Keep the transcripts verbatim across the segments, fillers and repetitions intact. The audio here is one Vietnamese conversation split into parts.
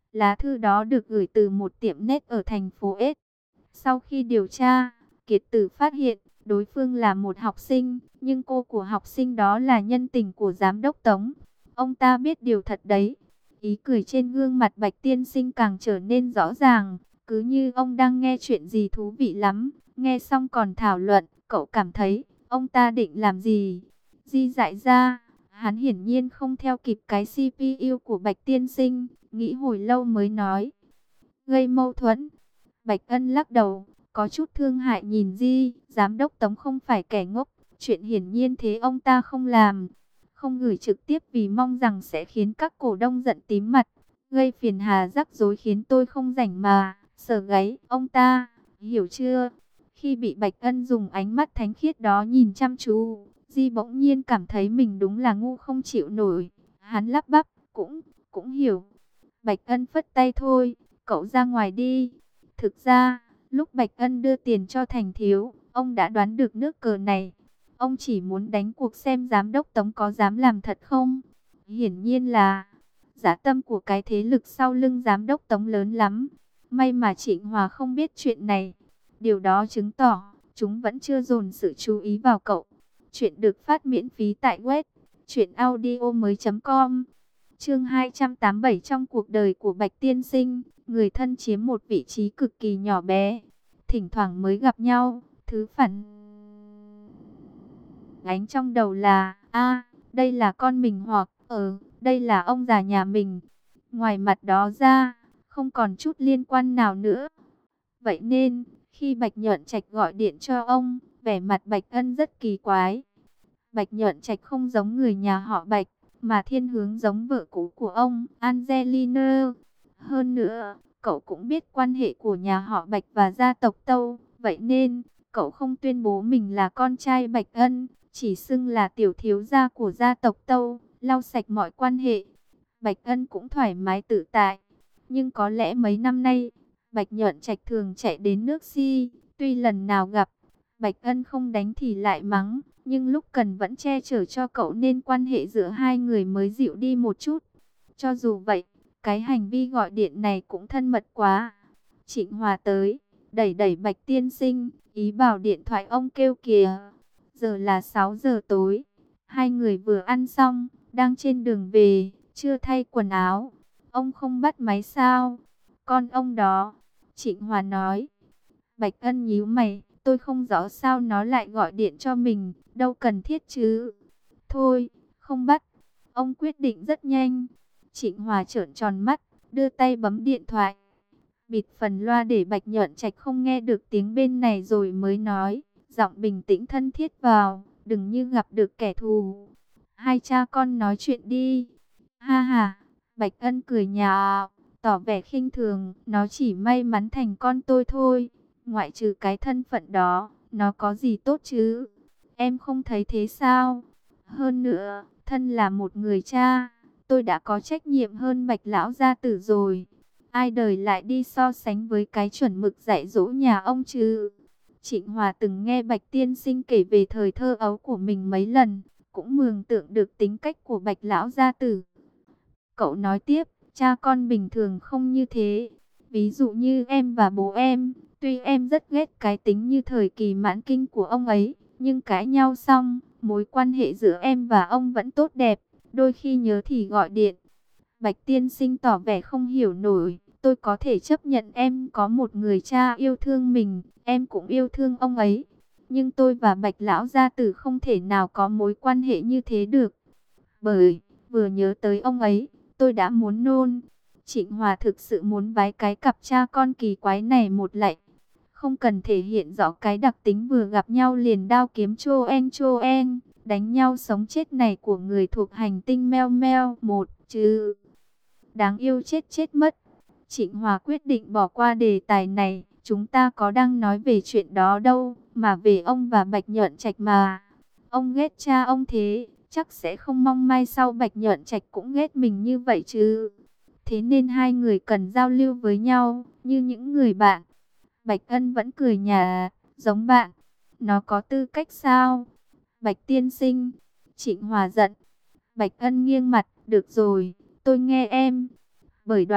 Lá thư đó được gửi từ một tiệm net ở thành phố S. Sau khi điều tra, Kiệt Tử phát hiện đối phương là một học sinh, nhưng cô của học sinh đó là nhân tình của giám đốc Tống. Ông ta biết điều thật đấy. Ý cười trên gương mặt Bạch tiên sinh càng trở nên rõ ràng, cứ như ông đang nghe chuyện gì thú vị lắm. Nghe xong còn thảo luận, cậu cảm thấy ông ta định làm gì? Di dại ra, hắn hiển nhiên không theo kịp cái xê pê u của Bạch tiên sinh, nghĩ hồi lâu mới nói. Gây mâu thuẫn. Bạch Ân lắc đầu, có chút thương hại nhìn Di, giám đốc Tống không phải kẻ ngốc, chuyện hiển nhiên thế ông ta không làm. Không gửi trực tiếp vì mong rằng sẽ khiến các cổ đông giận tím mặt, gây phiền hà rắc rối khiến tôi không rảnh mà, sờ gáy ông ta, hiểu chưa? Khi bị Bạch Ân dùng ánh mắt thánh khiết đó nhìn chăm chú, Di bỗng nhiên cảm thấy mình đúng là ngu không chịu nổi. Hắn lắp bắp, cũng, cũng hiểu. Bạch Ân phất tay thôi, cậu ra ngoài đi. Thực ra, lúc Bạch Ân đưa tiền cho Thành Thiếu, ông đã đoán được nước cờ này. Ông chỉ muốn đánh cuộc xem giám đốc Tống có dám làm thật không. Hiển nhiên là dã tâm của cái thế lực sau lưng giám đốc Tống lớn lắm. May mà Trịnh Hòa không biết chuyện này. Điều đó chứng tỏ chúng vẫn chưa dồn sự chú ý vào cậu. Chuyện được phát miễn phí tại web truyện audio mới chấm com. Chương hai trăm tám mươi bảy, trong cuộc đời của Bạch tiên sinh, người thân chiếm một vị trí cực kỳ nhỏ bé. Thỉnh thoảng mới gặp nhau, thứ phản ánh trong đầu là, a, đây là con mình, hoặc, ờ, đây là ông già nhà mình. Ngoài mặt đó ra, không còn chút liên quan nào nữa. Vậy nên, khi Bạch Nhợn Trạch gọi điện cho ông, vẻ mặt Bạch Ân rất kỳ quái. Bạch Nhợn Trạch không giống người nhà họ Bạch, mà thiên hướng giống vợ cũ của ông, Angelina. Hơn nữa, cậu cũng biết quan hệ của nhà họ Bạch và gia tộc Tâu, vậy nên cậu không tuyên bố mình là con trai Bạch Ân, chỉ xưng là tiểu thiếu gia của gia tộc Tâu, lau sạch mọi quan hệ. Bạch Ân cũng thoải mái tự tại, nhưng có lẽ mấy năm nay, Bạch Nhợn Trạch thường chạy đến nước Si, tuy lần nào gặp, Bạch Ân không đánh thì lại mắng, nhưng lúc cần vẫn che chở cho cậu nên quan hệ giữa hai người mới dịu đi một chút. Cho dù vậy, cái hành vi gọi điện này cũng thân mật quá. Trịnh Hòa tới, đẩy đẩy Bạch tiên sinh, ý bảo điện thoại ông kêu kìa. Giờ là sáu giờ tối, hai người vừa ăn xong, đang trên đường về, chưa thay quần áo. Ông không bắt máy sao? Con ông đó, Trịnh Hòa nói. Bạch Ân nhíu mày, tôi không rõ sao nó lại gọi điện cho mình, đâu cần thiết chứ. Thôi, không bắt. Ông quyết định rất nhanh. Trịnh Hòa trợn tròn mắt, đưa tay bấm điện thoại. Bịt phần loa để Bạch Nhợn Trạch không nghe được tiếng bên này rồi mới nói, giọng bình tĩnh thân thiết vào, đừng như gặp được kẻ thù. Hai cha con nói chuyện đi. Ha ha, Bạch Ân cười nhạo, tỏ vẻ khinh thường, nó chỉ may mắn thành con tôi thôi. Ngoại trừ cái thân phận đó, nó có gì tốt chứ? Em không thấy thế sao? Hơn nữa, thân là một người cha, tôi đã có trách nhiệm hơn Bạch lão gia tử rồi. Ai đời lại đi so sánh với cái chuẩn mực dạy dỗ nhà ông chứ? Trịnh Hòa từng nghe Bạch tiên sinh kể về thời thơ ấu của mình mấy lần, cũng mường tượng được tính cách của Bạch lão gia tử. Cậu nói tiếp, cha con bình thường không như thế. Ví dụ như em và bố em, tuy em rất ghét cái tính như thời kỳ mãn kinh của ông ấy, nhưng cãi nhau xong, mối quan hệ giữa em và ông vẫn tốt đẹp, đôi khi nhớ thì gọi điện. Bạch tiên sinh tỏ vẻ không hiểu nổi, tôi có thể chấp nhận em có một người cha yêu thương mình, em cũng yêu thương ông ấy. Nhưng tôi và Bạch lão gia tử không thể nào có mối quan hệ như thế được. Bởi, vừa nhớ tới ông ấy, tôi đã muốn nôn. Trịnh Hòa thực sự muốn vái cái cặp cha con kỳ quái này một lạy. Không cần thể hiện rõ cái đặc tính vừa gặp nhau liền đao kiếm chô en chô en, đánh nhau sống chết này của người thuộc hành tinh meo meo một chứ. Đáng yêu chết chết mất. Trịnh Hòa quyết định bỏ qua đề tài này. Chúng ta có đang nói về chuyện đó đâu, mà về ông và Bạch Nhợn Trạch mà. Ông ghét cha ông thế, chắc sẽ không mong mai sau Bạch Nhợn Trạch cũng ghét mình như vậy chứ. Thế nên hai người cần giao lưu với nhau, như những người bạn. Bạch Ân vẫn cười nhạt, giống bạn. Nó có tư cách sao? Bạch tiên sinh. Trịnh Hòa giận. Bạch Ân nghiêng mặt, được rồi, tôi nghe em. Bởi đoạn,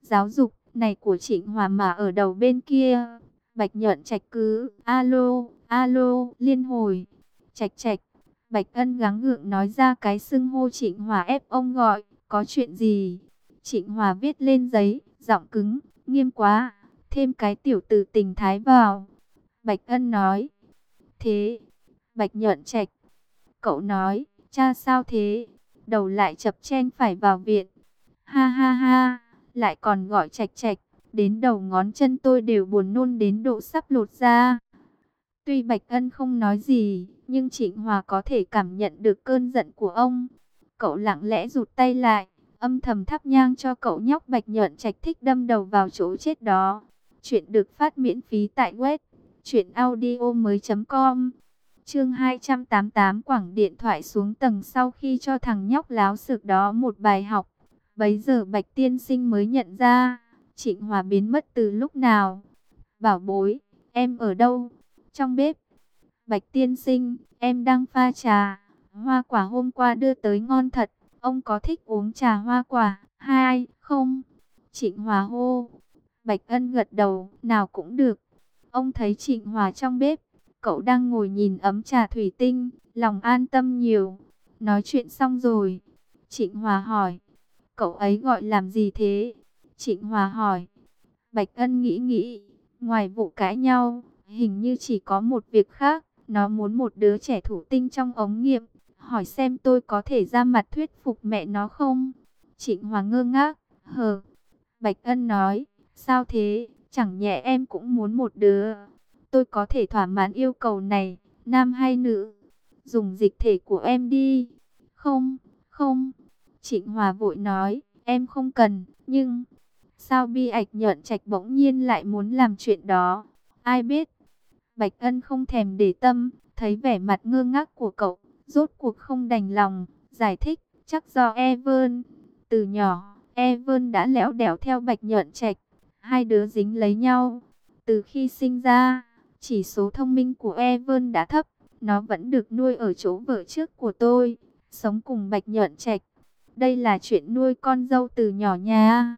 giáo dục này của Trịnh Hòa mà ở đầu bên kia. Bạch Nhợn Trạch cứ alo, alo liên hồi. Trạch Trạch. Bạch Ân gắng gượng nói ra cái xưng hô Trịnh Hòa ép ông gọi. Có chuyện gì? Trịnh Hòa viết lên giấy, giọng cứng, nghiêm quá. Thêm cái tiểu từ tình thái vào. Bạch Ân nói. Thế. Bạch Nhợn Trạch. Cậu nói, cha sao thế? Đầu lại chập chen phải vào viện. Ha ha ha, lại còn gọi Trạch Trạch. Đến đầu ngón chân tôi đều buồn nôn đến độ sắp lột ra. Tuy Bạch Ân không nói gì, nhưng Trịnh Hòa có thể cảm nhận được cơn giận của ông. Cậu lặng lẽ rụt tay lại, âm thầm thắp nhang cho cậu nhóc Bạch Nhợn Trạch thích đâm đầu vào chỗ chết đó. Chuyện được phát miễn phí tại web truyện audio mới chấm com. Chương hai trăm tám mươi tám quẳng điện thoại xuống tầng sau khi cho thằng nhóc láo xược đó một bài học. Bấy giờ Bạch tiên sinh mới nhận ra, Trịnh Hòa biến mất từ lúc nào. Bảo bối, em ở đâu? Trong bếp. Bạch tiên sinh, em đang pha trà. Hoa quả hôm qua đưa tới ngon thật. Ông có thích uống trà hoa quả? Hai, không. Trịnh Hòa hô. Bạch Ân gật đầu, nào cũng được. Ông thấy Trịnh Hòa trong bếp. Cậu đang ngồi nhìn ấm trà thủy tinh, lòng an tâm nhiều. Nói chuyện xong rồi. Trịnh Hòa hỏi. Cậu ấy gọi làm gì thế? Trịnh Hòa hỏi. Bạch Ân nghĩ nghĩ. Ngoài vụ cãi nhau, hình như chỉ có một việc khác. Nó muốn một đứa trẻ thủ tinh trong ống nghiệm. Hỏi xem tôi có thể ra mặt thuyết phục mẹ nó không? Trịnh Hòa ngơ ngác. Hờ. Bạch Ân nói. Sao thế? Chẳng nhẽ em cũng muốn một đứa? Tôi có thể thỏa mãn yêu cầu này. Nam hay nữ? Dùng dịch thể của em đi. Không, không. Trịnh Hòa vội nói. Em không cần, nhưng... Sao Bi Ạch Nhợn Trạch bỗng nhiên lại muốn làm chuyện đó? Ai biết? Bạch Ân không thèm để tâm. Thấy vẻ mặt ngơ ngác của cậu, rốt cuộc không đành lòng. Giải thích, chắc do Evan. Từ nhỏ, Evan đã lẽo đẽo theo Bạch Nhợn Trạch. Hai đứa dính lấy nhau. Từ khi sinh ra, chỉ số thông minh của Evan đã thấp. Nó vẫn được nuôi ở chỗ vợ trước của tôi. Sống cùng Bạch Nhợn Trạch. Đây là chuyện nuôi con dâu từ nhỏ nha.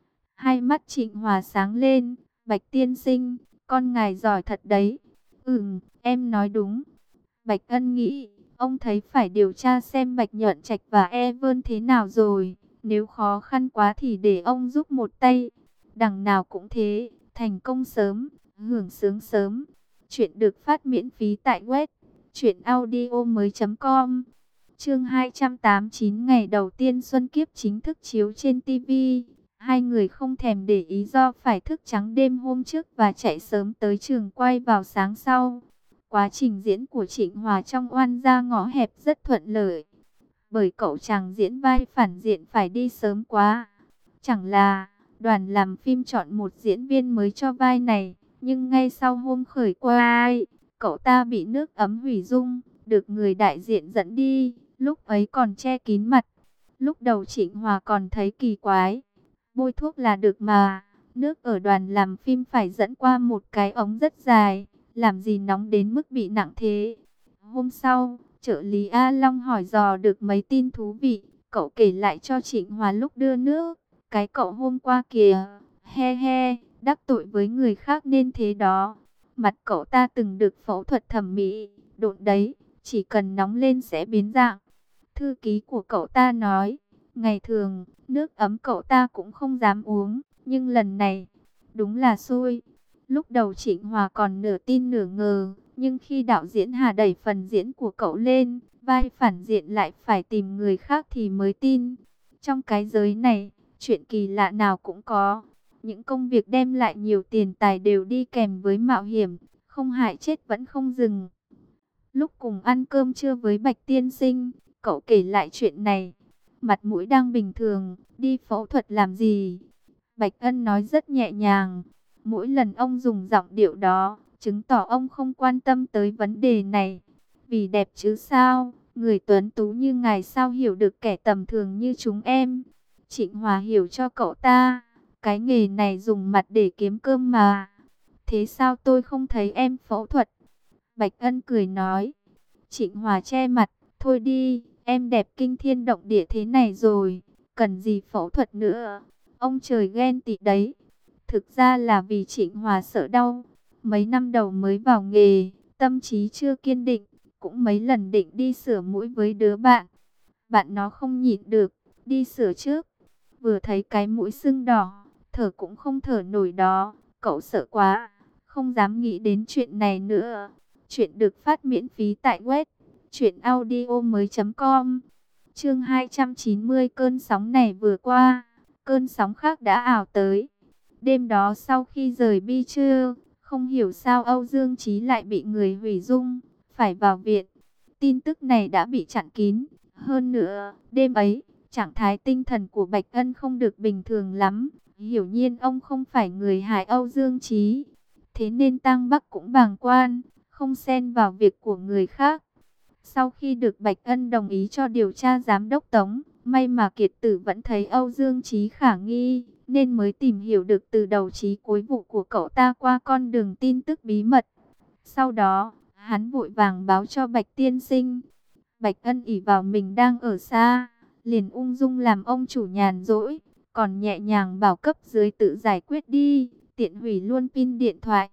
Hai mắt Trịnh Hòa sáng lên. Bạch tiên sinh, con ngài giỏi thật đấy. Ừm, em nói đúng. Bạch Ân nghĩ, ông thấy phải điều tra xem Bạch Nhợn Trạch và Evan thế nào rồi. Nếu khó khăn quá thì để ông giúp một tay. Đằng nào cũng thế, thành công sớm, hưởng sướng sớm. Chuyện được phát miễn phí tại web truyện audio mới chấm com. Chương hai trăm tám mươi chín ngày đầu tiên Xuân Kiếp chính thức chiếu trên ti vi. Hai người không thèm để ý do phải thức trắng đêm hôm trước và chạy sớm tới trường quay vào sáng sau. Quá trình diễn của Trịnh Hòa trong Oan gia ngõ hẹp rất thuận lợi. Bởi cậu chàng diễn vai phản diện phải đi sớm quá. Chẳng là đoàn làm phim chọn một diễn viên mới cho vai này. Nhưng ngay sau hôm khởi quay, cậu ta bị nước ấm hủy dung, được người đại diện dẫn đi. Lúc ấy còn che kín mặt. Lúc đầu Trịnh Hòa còn thấy kỳ quái. Bôi thuốc là được mà. Nước ở đoàn làm phim phải dẫn qua một cái ống rất dài. Làm gì nóng đến mức bị nặng thế? Hôm sau, trợ lý A Long hỏi dò được mấy tin thú vị. Cậu kể lại cho Trịnh Hòa lúc đưa nước. Cái cậu hôm qua kìa. He he, đắc tội với người khác nên thế đó. Mặt cậu ta từng được phẫu thuật thẩm mỹ. Độn đấy, chỉ cần nóng lên sẽ biến dạng. Thư ký của cậu ta nói. Ngày thường, nước ấm cậu ta cũng không dám uống. Nhưng lần này, đúng là xui. Lúc đầu Trịnh Hòa còn nửa tin nửa ngờ. Nhưng khi đạo diễn Hà đẩy phần diễn của cậu lên, vai phản diện lại phải tìm người khác thì mới tin. Trong cái giới này, chuyện kỳ lạ nào cũng có. Những công việc đem lại nhiều tiền tài đều đi kèm với mạo hiểm. Không hại chết vẫn không dừng. Lúc cùng ăn cơm trưa với Bạch tiên sinh, cậu kể lại chuyện này. Mặt mũi đang bình thường, đi phẫu thuật làm gì? Bạch Ân nói rất nhẹ nhàng. Mỗi lần ông dùng giọng điệu đó, chứng tỏ ông không quan tâm tới vấn đề này. Vì đẹp chứ sao, người tuấn tú như ngài sao hiểu được kẻ tầm thường như chúng em. Trịnh Hòa hiểu cho cậu ta, cái nghề này dùng mặt để kiếm cơm mà. Thế sao tôi không thấy em phẫu thuật? Bạch Ân cười nói. Trịnh Hòa che mặt, thôi đi, em đẹp kinh thiên động địa thế này rồi, cần gì phẫu thuật nữa. ông trời ghen tị đấy. Thực ra là vì Trịnh Hòa sợ đau. Mấy năm đầu mới vào nghề, tâm trí chưa kiên định, cũng mấy lần định đi sửa mũi với đứa bạn. Bạn nó không nhịn được, đi sửa trước. Vừa thấy cái mũi sưng đỏ, thở cũng không thở nổi đó. Cậu sợ quá, không dám nghĩ đến chuyện này nữa. Chuyện được phát miễn phí tại web truyện audio mới.com. Chương hai trăm chín mươi, cơn sóng này vừa qua, cơn sóng khác đã ảo tới. Đêm đó sau khi rời Bi Trưa, không hiểu sao Âu Dương Chí lại bị người hủy dung, phải vào viện. Tin tức này đã bị chặn kín. Hơn nữa, đêm ấy, trạng thái tinh thần của Bạch Ân không được bình thường lắm. Hiểu nhiên ông không phải người hại Âu Dương Chí. Thế nên Tang Bắc cũng bàng quan, không xen vào việc của người khác. Sau khi được Bạch Ân đồng ý cho điều tra giám đốc Tống, may mà Kiệt Tử vẫn thấy Âu Dương Chí khả nghi, nên mới tìm hiểu được từ đầu chí cuối vụ của cậu ta qua con đường tin tức bí mật. Sau đó, hắn vội vàng báo cho Bạch Tiên Sinh. Bạch Ân ỷ vào mình đang ở xa, liền ung dung làm ông chủ nhàn rỗi, còn nhẹ nhàng bảo cấp dưới tự giải quyết đi, tiện hủy luôn pin điện thoại.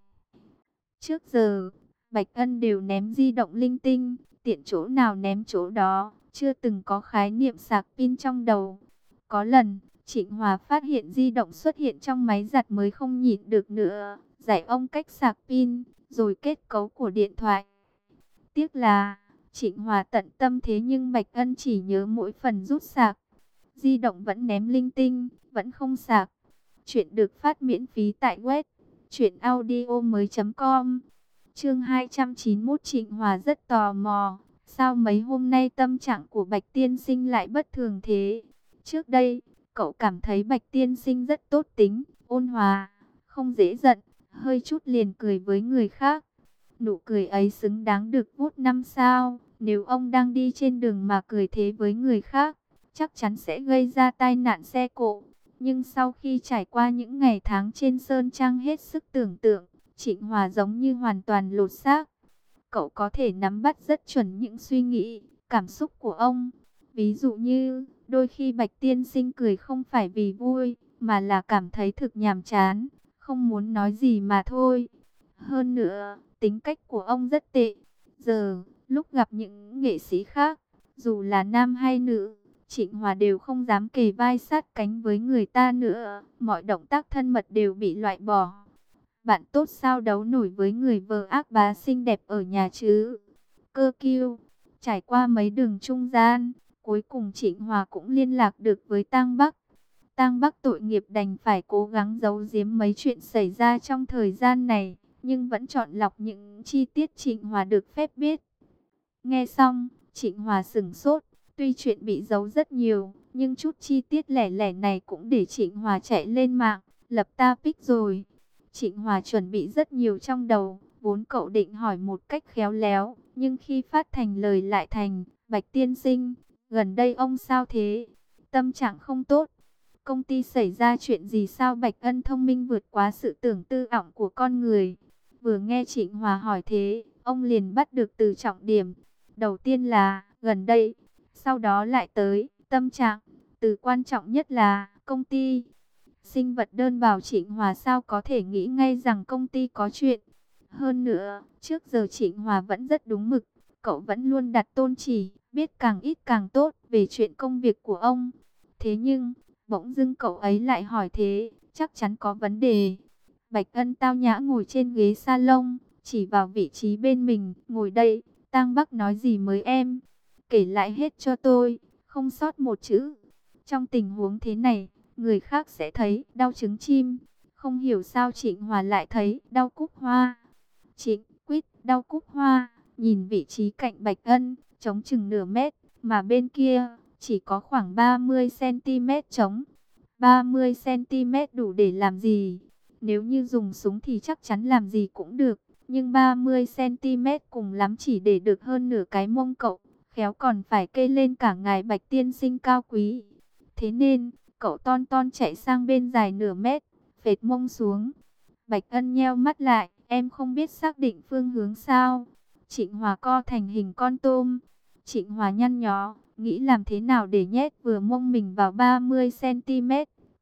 Trước giờ, Bạch Ân đều ném di động linh tinh, tiện chỗ nào ném chỗ đó, chưa từng có khái niệm sạc pin trong đầu. Có lần, Trịnh Hòa phát hiện di động xuất hiện trong máy giặt mới không nhịn được nữa, dạy ông cách sạc pin, rồi kết cấu của điện thoại. Tiếc là, Trịnh Hòa tận tâm thế nhưng Bạch Ân chỉ nhớ mỗi phần rút sạc. Di động vẫn ném linh tinh, vẫn không sạc. Chuyện được phát miễn phí tại web truyện audio mới.com. Chương hai trăm chín mươi mốt, Trịnh Hòa rất tò mò, sao mấy hôm nay tâm trạng của Bạch Tiên Sinh lại bất thường thế? Trước đây, cậu cảm thấy Bạch Tiên Sinh rất tốt tính, ôn hòa, không dễ giận, hơi chút liền cười với người khác. Nụ cười ấy xứng đáng được vuốt năm sao, nếu ông đang đi trên đường mà cười thế với người khác, chắc chắn sẽ gây ra tai nạn xe cộ. Nhưng sau khi trải qua những ngày tháng trên Sơn Trang hết sức tưởng tượng, Trịnh Hòa giống như hoàn toàn lột xác. Cậu có thể nắm bắt rất chuẩn những suy nghĩ, cảm xúc của ông. Ví dụ như, đôi khi Bạch Tiên Sinh cười không phải vì vui, mà là cảm thấy thực nhàm chán, không muốn nói gì mà thôi. Hơn nữa, tính cách của ông rất tệ. Giờ, lúc gặp những nghệ sĩ khác, dù là nam hay nữ, Trịnh Hòa đều không dám kề vai sát cánh với người ta nữa. Mọi động tác thân mật đều bị loại bỏ. Bạn tốt sao đấu nổi với người vợ ác bá xinh đẹp ở nhà chứ? Cơ kiêu, trải qua mấy đường trung gian, cuối cùng Trịnh Hòa cũng liên lạc được với Tang Bắc. Tang Bắc tội nghiệp đành phải cố gắng giấu giếm mấy chuyện xảy ra trong thời gian này, nhưng vẫn chọn lọc những chi tiết Trịnh Hòa được phép biết. Nghe xong, Trịnh Hòa sửng sốt, tuy chuyện bị giấu rất nhiều, nhưng chút chi tiết lẻ lẻ này cũng để Trịnh Hòa chạy lên mạng, lập topic rồi. Trịnh Hòa chuẩn bị rất nhiều trong đầu, vốn cậu định hỏi một cách khéo léo, nhưng khi phát thành lời lại thành, Bạch Tiên Sinh, gần đây ông sao thế? Tâm trạng không tốt. Công ty xảy ra chuyện gì sao? Bạch Ân thông minh vượt quá sự tưởng tư ỏng của con người. Vừa nghe Trịnh Hòa hỏi thế, ông liền bắt được từ trọng điểm. Đầu tiên là, gần đây, sau đó lại tới, tâm trạng. Từ quan trọng nhất là, công ty. Sinh vật đơn bảo Trịnh Hòa sao có thể nghĩ ngay rằng công ty có chuyện. Hơn nữa, trước giờ Trịnh Hòa vẫn rất đúng mực. Cậu vẫn luôn đặt tôn chỉ, biết càng ít càng tốt về chuyện công việc của ông. Thế nhưng, bỗng dưng cậu ấy lại hỏi thế, chắc chắn có vấn đề. Bạch Ân tao nhã ngồi trên ghế salon, chỉ vào vị trí bên mình, ngồi đây. Tang Bắc nói gì mới em? Kể lại hết cho tôi, không sót một chữ. Trong tình huống thế này, người khác sẽ thấy đau trứng chim. Không hiểu sao Trịnh Hòa lại thấy đau cúc hoa. Trịnh quýt đau cúc hoa, nhìn vị trí cạnh Bạch Ân, trống chừng nửa mét, mà bên kia chỉ có khoảng ba mươi xăng ti mét trống. ba mươi xăng ti mét đủ để làm gì? Nếu như dùng súng thì chắc chắn làm gì cũng được. Nhưng ba mươi xăng ti mét cùng lắm chỉ để được hơn nửa cái mông cậu. Khéo còn phải kê lên cả ngài Bạch Tiên Sinh cao quý. Thế nên, cậu ton ton chạy sang bên dài nửa mét, phệt mông xuống. Bạch Ân nheo mắt lại, em không biết xác định phương hướng sao? Trịnh Hòa co thành hình con tôm. Trịnh Hòa nhăn nhó, nghĩ làm thế nào để nhét vừa mông mình vào ba mươi xăng ti mét.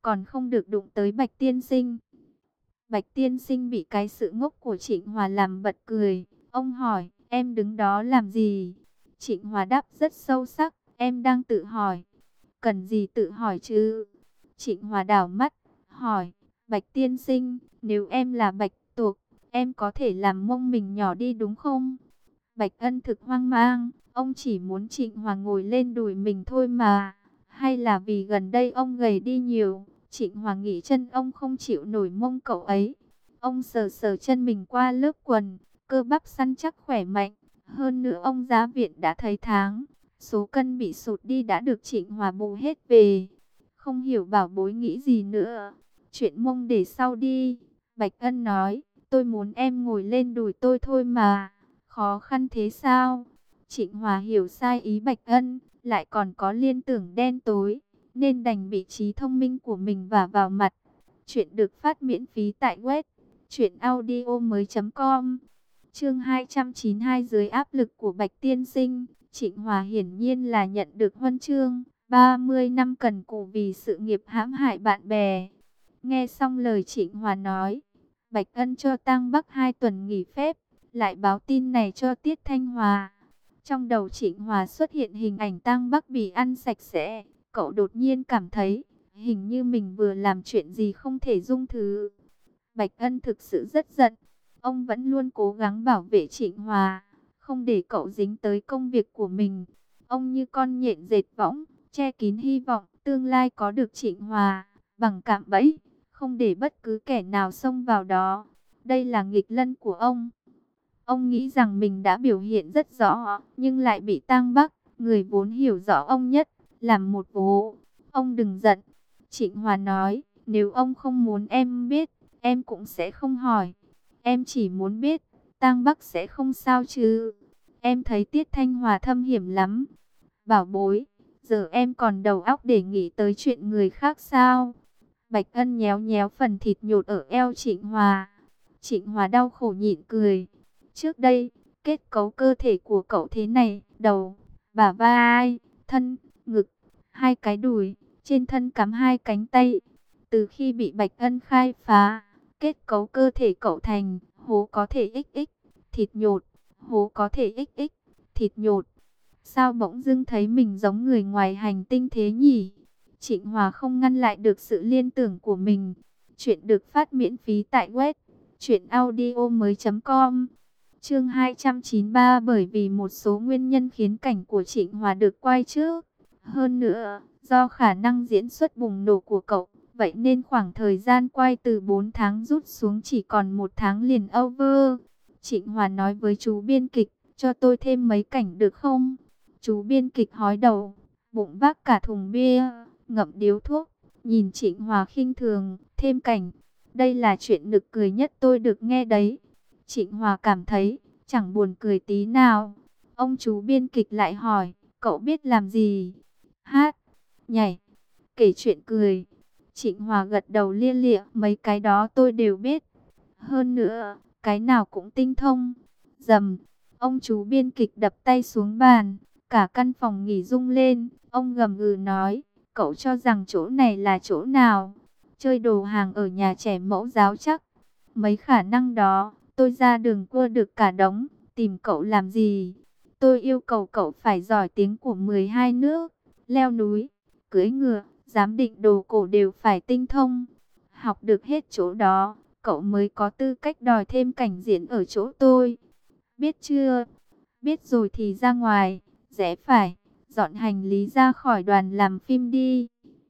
còn không được đụng tới Bạch tiên sinh. Bạch tiên sinh bị cái sự ngốc của Trịnh Hòa làm bật cười. Ông hỏi, em đứng đó làm gì? Trịnh Hòa đáp rất sâu sắc, em đang tự hỏi. Cần gì tự hỏi chứ? Trịnh Hòa đảo mắt, hỏi, Bạch tiên sinh, nếu em là Bạch tuộc, em có thể làm mông mình nhỏ đi đúng không? Bạch Ân thực hoang mang, ông chỉ muốn Trịnh Hòa ngồi lên đùi mình thôi mà. Hay là vì gần đây ông gầy đi nhiều, Trịnh Hòa nghĩ chân ông không chịu nổi mông cậu ấy. Ông sờ sờ chân mình qua lớp quần, cơ bắp săn chắc khỏe mạnh. Hơn nữa ông ra viện đã thấy tháng, số cân bị sụt đi đã được Trịnh Hòa bù hết về. Không hiểu bảo bối nghĩ gì nữa. Chuyện mông để sau đi. Bạch Ân nói, tôi muốn em ngồi lên đùi tôi thôi mà. Khó khăn thế sao? Trịnh Hòa hiểu sai ý Bạch Ân, lại còn có liên tưởng đen tối, nên đành bị trí thông minh của mình vả vào mặt. Chuyện được phát miễn phí tại web truyện audio mới chấm com. Chương hai trăm chín mươi hai, dưới áp lực của Bạch tiên sinh, Trịnh Hòa hiển nhiên là nhận được huân chương ba mươi năm cần cù vì sự nghiệp hãm hại bạn bè. Nghe xong lời Trịnh Hòa nói, Bạch Ân cho Tang Bắc hai tuần nghỉ phép, lại báo tin này cho Tiết Thanh Hòa. Trong đầu Trịnh Hòa xuất hiện hình ảnh Tang Bắc bị ăn sạch sẽ, cậu đột nhiên cảm thấy hình như mình vừa làm chuyện gì không thể dung thứ. Bạch Ân thực sự rất giận, ông vẫn luôn cố gắng bảo vệ Trịnh Hòa, không để cậu dính tới công việc của mình. Ông như con nhện dệt võng, che kín hy vọng tương lai có được Trịnh Hòa, bằng cạm bẫy, không để bất cứ kẻ nào xông vào đó. Đây là nghịch lân của ông. Ông nghĩ rằng mình đã biểu hiện rất rõ, nhưng lại bị Tang Bắc, người vốn hiểu rõ ông nhất, làm một vố. Ông đừng giận. Trịnh Hòa nói, nếu ông không muốn em biết, em cũng sẽ không hỏi. Em chỉ muốn biết, Tang Bắc sẽ không sao chứ? Em thấy Tiết Thanh Hòa thâm hiểm lắm. Bảo bối, giờ em còn đầu óc để nghĩ tới chuyện người khác sao? Bạch Ân nhéo nhéo phần thịt nhột ở eo Trịnh Hòa. Trịnh Hòa đau khổ nhịn cười. Trước đây, kết cấu cơ thể của cậu thế này, đầu, bả vai, thân, ngực, hai cái đùi, trên thân cắm hai cánh tay. Từ khi bị Bạch Ân khai phá, kết cấu cơ thể cậu thành hố có thể xx, thịt nhột, hố có thể xx, thịt nhột. Sao bỗng dưng thấy mình giống người ngoài hành tinh thế nhỉ? Trịnh Hòa không ngăn lại được sự liên tưởng của mình. Chuyện được phát miễn phí tại web truyện audio mới chấm com. Chương hai trăm chín mươi ba, bởi vì một số nguyên nhân khiến cảnh của Trịnh Hòa được quay trước. Hơn nữa, do khả năng diễn xuất bùng nổ của cậu, vậy nên khoảng thời gian quay từ bốn tháng rút xuống chỉ còn một tháng liền over. Trịnh Hòa nói với chú biên kịch, cho tôi thêm mấy cảnh được không? Chú biên kịch hói đầu, bụng vác cả thùng bia, ngậm điếu thuốc, nhìn Trịnh Hòa khinh thường, thêm cảnh. Đây là chuyện nực cười nhất tôi được nghe đấy. Trịnh Hòa cảm thấy chẳng buồn cười tí nào. Ông chú biên kịch lại hỏi, cậu biết làm gì? Hát, nhảy, kể chuyện cười. Trịnh Hòa gật đầu lia lịa, mấy cái đó tôi đều biết. Hơn nữa, cái nào cũng tinh thông. Dầm, ông chú biên kịch đập tay xuống bàn, cả căn phòng nghỉ rung lên. Ông gầm gừ nói, cậu cho rằng chỗ này là chỗ nào? Chơi đồ hàng ở nhà trẻ mẫu giáo chắc. Mấy khả năng đó, tôi ra đường cua được cả đống, tìm cậu làm gì? Tôi yêu cầu cậu phải giỏi tiếng của mười hai nước, leo núi, cưỡi ngựa, giám định đồ cổ đều phải tinh thông. Học được hết chỗ đó, cậu mới có tư cách đòi thêm cảnh diễn ở chỗ tôi. Biết chưa? Biết rồi thì ra ngoài, rẽ phải, dọn hành lý ra khỏi đoàn làm phim đi.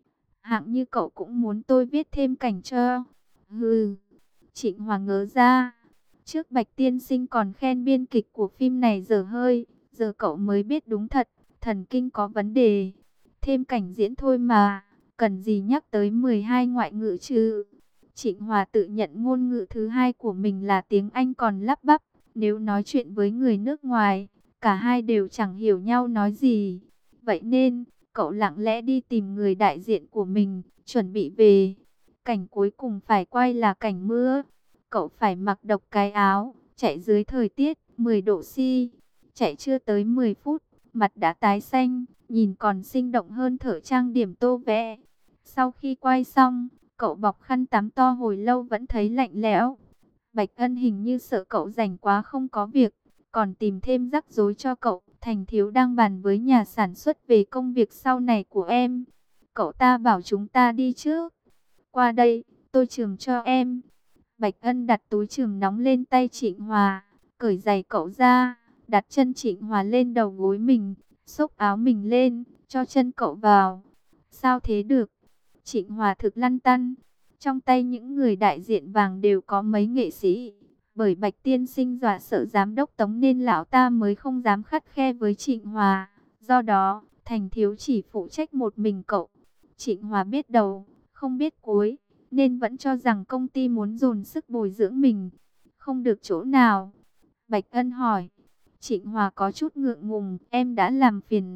Hạng như cậu cũng muốn tôi viết thêm cảnh cho. Hừ. Trịnh Hòa ngớ ra. Trước Bạch tiên sinh còn khen biên kịch của phim này dở hơi, giờ cậu mới biết đúng thật, thần kinh có vấn đề. Thêm cảnh diễn thôi mà, cần gì nhắc tới mười hai ngoại ngữ chứ? Trịnh Hòa tự nhận ngôn ngữ thứ hai của mình là tiếng Anh còn lắp bắp. Nếu nói chuyện với người nước ngoài, cả hai đều chẳng hiểu nhau nói gì. Vậy nên, cậu lặng lẽ đi tìm người đại diện của mình, chuẩn bị về. Cảnh cuối cùng phải quay là cảnh mưa. Cậu phải mặc độc cái áo, chạy dưới thời tiết mười độ C. Chạy chưa tới mười phút, mặt đã tái xanh, nhìn còn sinh động hơn thợ trang điểm tô vẽ. Sau khi quay xong, cậu bọc khăn tắm to hồi lâu vẫn thấy lạnh lẽo. Bạch Ân hình như sợ cậu rảnh quá không có việc, còn tìm thêm rắc rối cho cậu. Thành Thiếu đang bàn với nhà sản xuất về công việc sau này của em. Cậu ta bảo chúng ta đi trước. Qua đây, tôi chườm cho em. Bạch Ân đặt túi chườm nóng lên tay Trịnh Hòa, cởi giày cậu ra, đặt chân Trịnh Hòa lên đầu gối mình, xốc áo mình lên, cho chân cậu vào. Sao thế được? Trịnh Hòa thực lăn tăn. Trong tay những người đại diện vàng đều có mấy nghệ sĩ. Bởi Bạch tiên sinh dọa sợ giám đốc Tống nên lão ta mới không dám khắt khe với Trịnh Hòa. Do đó, Thành Thiếu chỉ phụ trách một mình cậu. Trịnh Hòa biết đầu, không biết cuối, nên vẫn cho rằng công ty muốn dồn sức bồi dưỡng mình. Không được chỗ nào. Bạch Ân hỏi. Trịnh Hòa có chút ngượng ngùng. Em đã làm phiền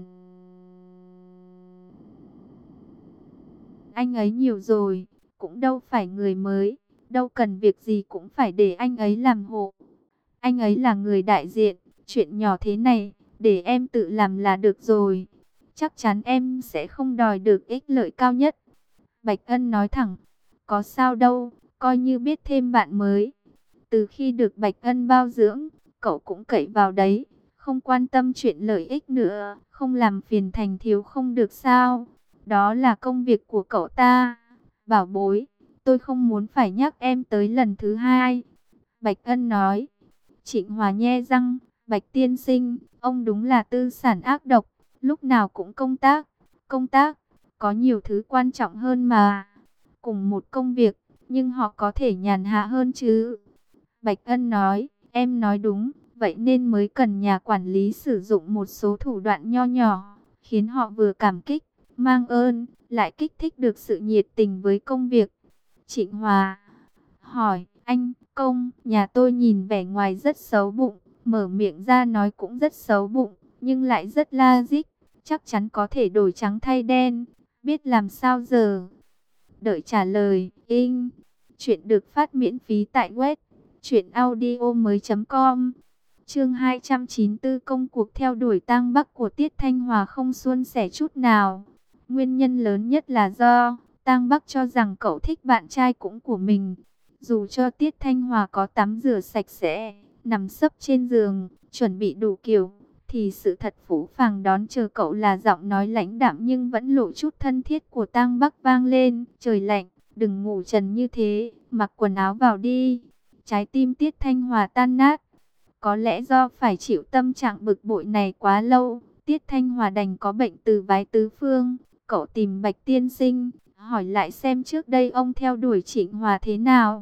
anh ấy nhiều rồi. Cũng đâu phải người mới. Đâu cần việc gì cũng phải để anh ấy làm hộ. Anh ấy là người đại diện. Chuyện nhỏ thế này, để em tự làm là được rồi. Chắc chắn em sẽ không đòi được ích lợi cao nhất. Bạch Ân nói thẳng. Có sao đâu, coi như biết thêm bạn mới. Từ khi được Bạch Ân bao dưỡng, cậu cũng cậy vào đấy. Không quan tâm chuyện lợi ích nữa. Không làm phiền Thành Thiếu không được sao. Đó là công việc của cậu ta. Bảo bối, tôi không muốn phải nhắc em tới lần thứ hai. Bạch Ân nói. Trịnh Hòa nhe răng. Bạch tiên sinh, ông đúng là tư sản ác độc. Lúc nào cũng công tác. Công tác, có nhiều thứ quan trọng hơn mà. Cùng một công việc, nhưng họ có thể nhàn hạ hơn chứ. Bạch Ân nói, em nói đúng. Vậy nên mới cần nhà quản lý sử dụng một số thủ đoạn nho nhỏ, khiến họ vừa cảm kích, mang ơn, lại kích thích được sự nhiệt tình với công việc. Trịnh Hòa hỏi, anh, công, nhà tôi nhìn vẻ ngoài rất xấu bụng, mở miệng ra nói cũng rất xấu bụng, nhưng lại rất logic, chắc chắn có thể đổi trắng thay đen, biết làm sao giờ? Đợi trả lời, in. Chuyện được phát miễn phí tại web truyện audio mới chấm com. Chương hai trăm chín mươi tư, công cuộc theo đuổi Tang Bắc của Tiết Thanh Hòa không suôn sẻ chút nào. Nguyên nhân lớn nhất là do Tang Bắc cho rằng cậu thích bạn trai cũng của mình. Dù cho Tiết Thanh Hòa có tắm rửa sạch sẽ, nằm sấp trên giường, chuẩn bị đủ kiểu, thì sự thật phũ phàng đón chờ cậu là giọng nói lãnh đạm nhưng vẫn lộ chút thân thiết của Tang Bắc vang lên. Trời lạnh, đừng ngủ trần như thế, mặc quần áo vào đi. Trái tim Tiết Thanh Hòa tan nát. Có lẽ do phải chịu tâm trạng bực bội này quá lâu, Tiết Thanh Hòa đành có bệnh từ vái tứ phương. Cậu tìm Bạch tiên sinh, hỏi lại xem trước đây ông theo đuổi Trịnh Hòa thế nào.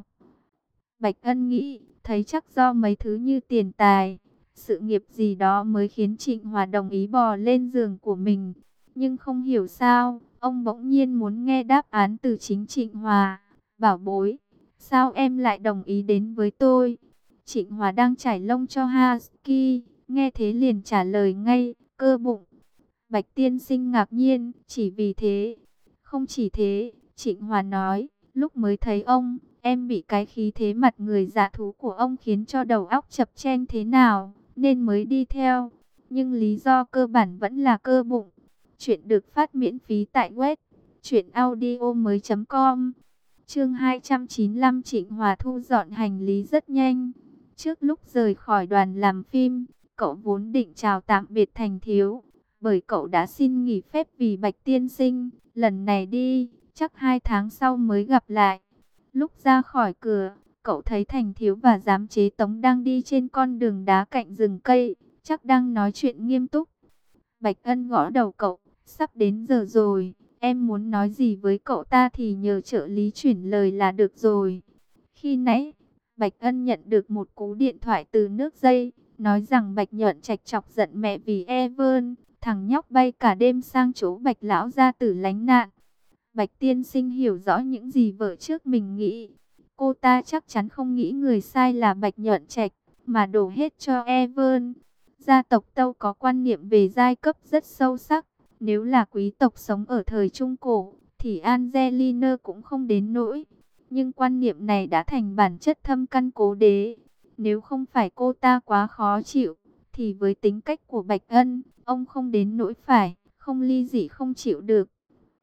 Bạch Ân nghĩ, thấy chắc do mấy thứ như tiền tài, sự nghiệp gì đó mới khiến Trịnh Hòa đồng ý bò lên giường của mình. Nhưng không hiểu sao, ông bỗng nhiên muốn nghe đáp án từ chính Trịnh Hòa. Bảo bối, sao em lại đồng ý đến với tôi? Trịnh Hòa đang trải lông cho Husky, nghe thế liền trả lời ngay, cơ bụng. Bạch tiên sinh ngạc nhiên, chỉ vì thế. Không chỉ thế, Trịnh Hòa nói, lúc mới thấy ông, em bị cái khí thế mặt người dạ thú của ông khiến cho đầu óc chập chênh thế nào, nên mới đi theo. Nhưng lý do cơ bản vẫn là cơ bụng. Chuyện được phát miễn phí tại web truyện audio mới chấm com. Chương hai trăm chín mươi lăm, Trịnh Hòa thu dọn hành lý rất nhanh. Trước lúc rời khỏi đoàn làm phim, cậu vốn định chào tạm biệt Thành Thiếu, bởi cậu đã xin nghỉ phép vì Bạch tiên sinh. Lần này đi, chắc hai tháng sau mới gặp lại. Lúc ra khỏi cửa, cậu thấy Thành Thiếu và giám chế Tống đang đi trên con đường đá cạnh rừng cây, chắc đang nói chuyện nghiêm túc. Bạch Ân gõ đầu cậu, sắp đến giờ rồi, em muốn nói gì với cậu ta thì nhờ trợ lý chuyển lời là được rồi. Khi nãy, Bạch Ân nhận được một cú điện thoại từ nước dây, nói rằng Bạch Nhuận Trạch chọc giận mẹ vì Evan, thằng nhóc bay cả đêm sang chỗ Bạch lão gia tử lánh nạn. Bạch tiên sinh hiểu rõ những gì vợ trước mình nghĩ. Cô ta chắc chắn không nghĩ người sai là Bạch Nhuận Trạch, mà đổ hết cho Evan. Gia tộc Tâu có quan niệm về giai cấp rất sâu sắc. Nếu là quý tộc sống ở thời Trung Cổ, thì Angelina cũng không đến nỗi. Nhưng quan niệm này đã thành bản chất thâm căn cố đế. Nếu không phải cô ta quá khó chịu, thì với tính cách của Bạch Ân, ông không đến nỗi phải, không ly dị không chịu được.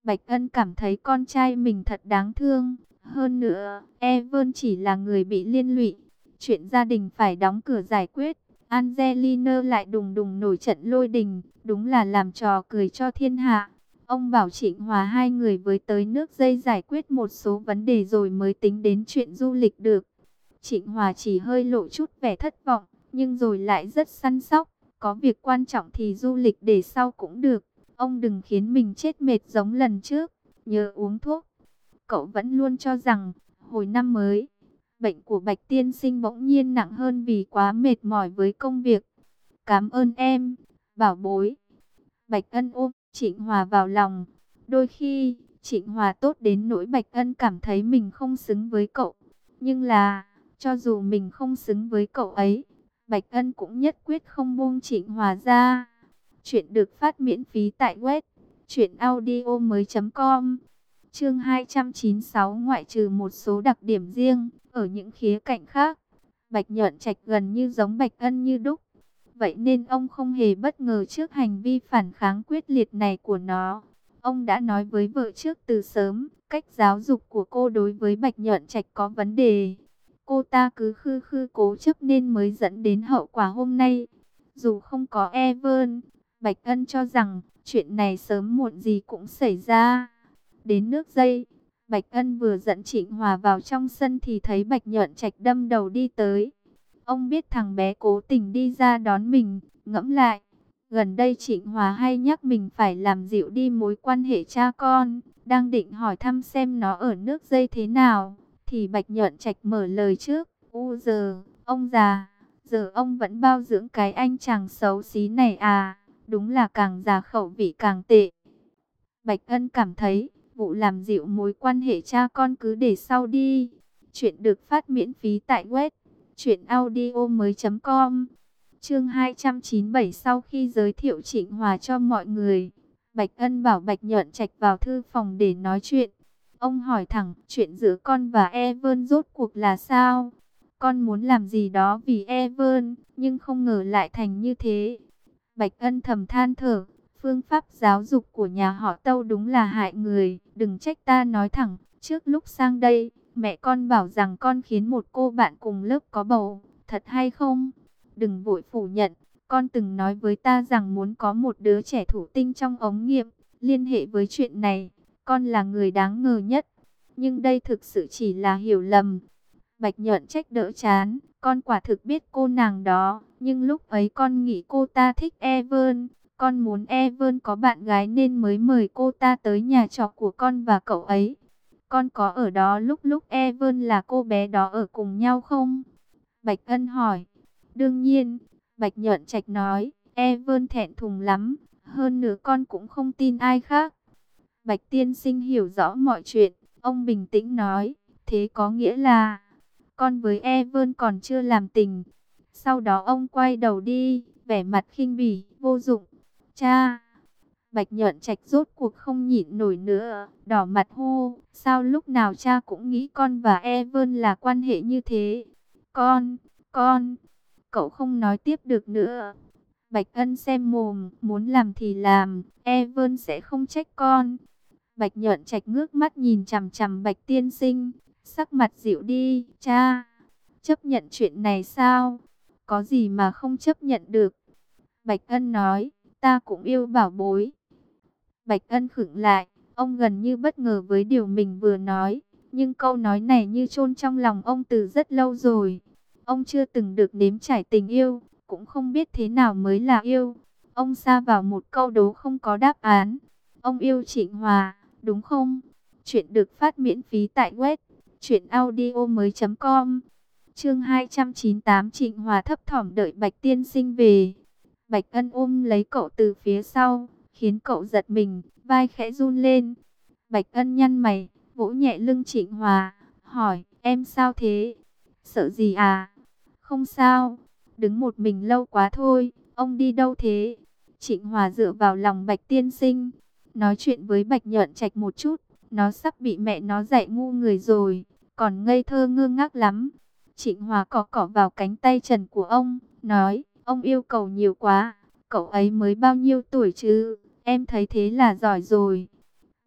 Bạch Ân cảm thấy con trai mình thật đáng thương. Hơn nữa, Evan chỉ là người bị liên lụy. Chuyện gia đình phải đóng cửa giải quyết. Angelina lại đùng đùng nổi trận lôi đình. Đúng là làm trò cười cho thiên hạ. Ông bảo Trịnh Hòa hai người với tới nước dây giải quyết một số vấn đề rồi mới tính đến chuyện du lịch được. Trịnh Hòa chỉ hơi lộ chút vẻ thất vọng, nhưng rồi lại rất săn sóc. Có việc quan trọng thì du lịch để sau cũng được. Ông đừng khiến mình chết mệt giống lần trước, nhớ uống thuốc. Cậu vẫn luôn cho rằng, hồi năm mới, bệnh của Bạch tiên sinh bỗng nhiên nặng hơn vì quá mệt mỏi với công việc. Cảm ơn em, bảo bối. Bạch Ân ôm Trịnh Hòa vào lòng. Đôi khi, Trịnh Hòa tốt đến nỗi Bạch Ân cảm thấy mình không xứng với cậu. Nhưng là, cho dù mình không xứng với cậu ấy, Bạch Ân cũng nhất quyết không buông Trịnh Hòa ra. Chuyện được phát miễn phí tại web truyện audio mới chấm com. Chương hai trăm chín mươi sáu, ngoại trừ một số đặc điểm riêng, ở những khía cạnh khác, Bạch Nhợn Trạch gần như giống Bạch Ân như đúc. Vậy nên ông không hề bất ngờ trước hành vi phản kháng quyết liệt này của nó. Ông đã nói với vợ trước từ sớm, cách giáo dục của cô đối với Bạch Nhợn Trạch có vấn đề. Cô ta cứ khư khư cố chấp nên mới dẫn đến hậu quả hôm nay. Dù không có Evan, Bạch Ân cho rằng chuyện này sớm muộn gì cũng xảy ra. Đến nước dây, Bạch Ân vừa dẫn Trịnh Hòa vào trong sân thì thấy Bạch Nhợn Trạch đâm đầu đi tới. Ông biết thằng bé cố tình đi ra đón mình, ngẫm lại. Gần đây Trịnh Hòa hay nhắc mình phải làm dịu đi mối quan hệ cha con. Đang định hỏi thăm xem nó ở nước dây thế nào, thì Bạch Nhợn Trạch mở lời trước. U giờ, ông già, giờ ông vẫn bao dưỡng cái anh chàng xấu xí này à? Đúng là càng già khẩu vị càng tệ. Bạch Ân cảm thấy, vụ làm dịu mối quan hệ cha con cứ để sau đi. Chuyện được phát miễn phí tại web truyện audio mới chấm com. Chương hai trăm chín mươi bảy. Sau khi giới thiệu Trịnh Hòa cho mọi người, Bạch Ân bảo Bạch Nhợn Trạch vào thư phòng để nói chuyện. Ông hỏi thẳng, chuyện giữa con và Evan rốt cuộc là sao? Con muốn làm gì đó vì Evan, nhưng không ngờ lại thành như thế. Bạch Ân thầm than thở, phương pháp giáo dục của nhà họ Tâu đúng là hại người. Đừng trách ta nói thẳng, trước lúc sang đây, mẹ con bảo rằng con khiến một cô bạn cùng lớp có bầu, thật hay không? Đừng vội phủ nhận, con từng nói với ta rằng muốn có một đứa trẻ thủ tinh trong ống nghiệm. Liên hệ với chuyện này, con là người đáng ngờ nhất. Nhưng đây thực sự chỉ là hiểu lầm. Bạch Nhợn Trách đỡ chán, con quả thực biết cô nàng đó, nhưng lúc ấy con nghĩ cô ta thích Evan. Con muốn Evan có bạn gái nên mới mời cô ta tới nhà trọ của con và cậu ấy. Con có ở đó lúc lúc Evan là cô bé đó ở cùng nhau không? Bạch Ân hỏi. Đương nhiên, Bạch Nhợn Trạch nói, Evan thẹn thùng lắm, hơn nữa con cũng không tin ai khác. Bạch tiên sinh hiểu rõ mọi chuyện, ông bình tĩnh nói, thế có nghĩa là con với Evan còn chưa làm tình. Sau đó ông quay đầu đi, vẻ mặt khinh bỉ, vô dụng. Cha! Bạch Nhợn Trạch rốt cuộc không nhịn nổi nữa, đỏ mặt hô, sao lúc nào cha cũng nghĩ con và Evan là quan hệ như thế? Con, con, cậu không nói tiếp được nữa. Bạch Ân xem mồm, muốn làm thì làm, Evan sẽ không trách con. Bạch Nhợn Trạch ngước mắt nhìn chằm chằm Bạch tiên sinh, sắc mặt dịu đi, cha, chấp nhận chuyện này sao? Có gì mà không chấp nhận được? Bạch Ân nói, ta cũng yêu bảo bối. Bạch Ân khựng lại, ông gần như bất ngờ với điều mình vừa nói, nhưng câu nói này như chôn trong lòng ông từ rất lâu rồi. Ông chưa từng được nếm trải tình yêu, cũng không biết thế nào mới là yêu. Ông sa vào một câu đố không có đáp án. Ông yêu Trịnh Hòa, đúng không? Chuyện được phát miễn phí tại web truyện audio mới chấm com. Chương hai trăm chín mươi tám. Trịnh Hòa thấp thỏm đợi Bạch tiên sinh về. Bạch Ân ôm lấy cậu từ phía sau, khiến cậu giật mình, vai khẽ run lên. Bạch Ân nhăn mày, vỗ nhẹ lưng Trịnh Hòa, hỏi, em sao thế? Sợ gì à? Không sao, đứng một mình lâu quá thôi, ông đi đâu thế? Trịnh Hòa dựa vào lòng Bạch tiên sinh, nói chuyện với Bạch Nhợn Trạch một chút, nó sắp bị mẹ nó dạy ngu người rồi, còn ngây thơ ngơ ngác lắm. Trịnh Hòa cọ cọ vào cánh tay trần của ông, nói, ông yêu cầu nhiều quá, cậu ấy mới bao nhiêu tuổi chứ, em thấy thế là giỏi rồi.